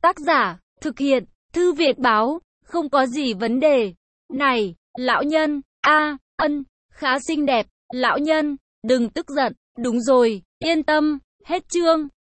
Tác giả, thực hiện, Thư viện báo, không có gì vấn đề. Này, lão nhân, khá xinh đẹp, lão nhân, đừng tức giận, đúng rồi, yên tâm, hết chương.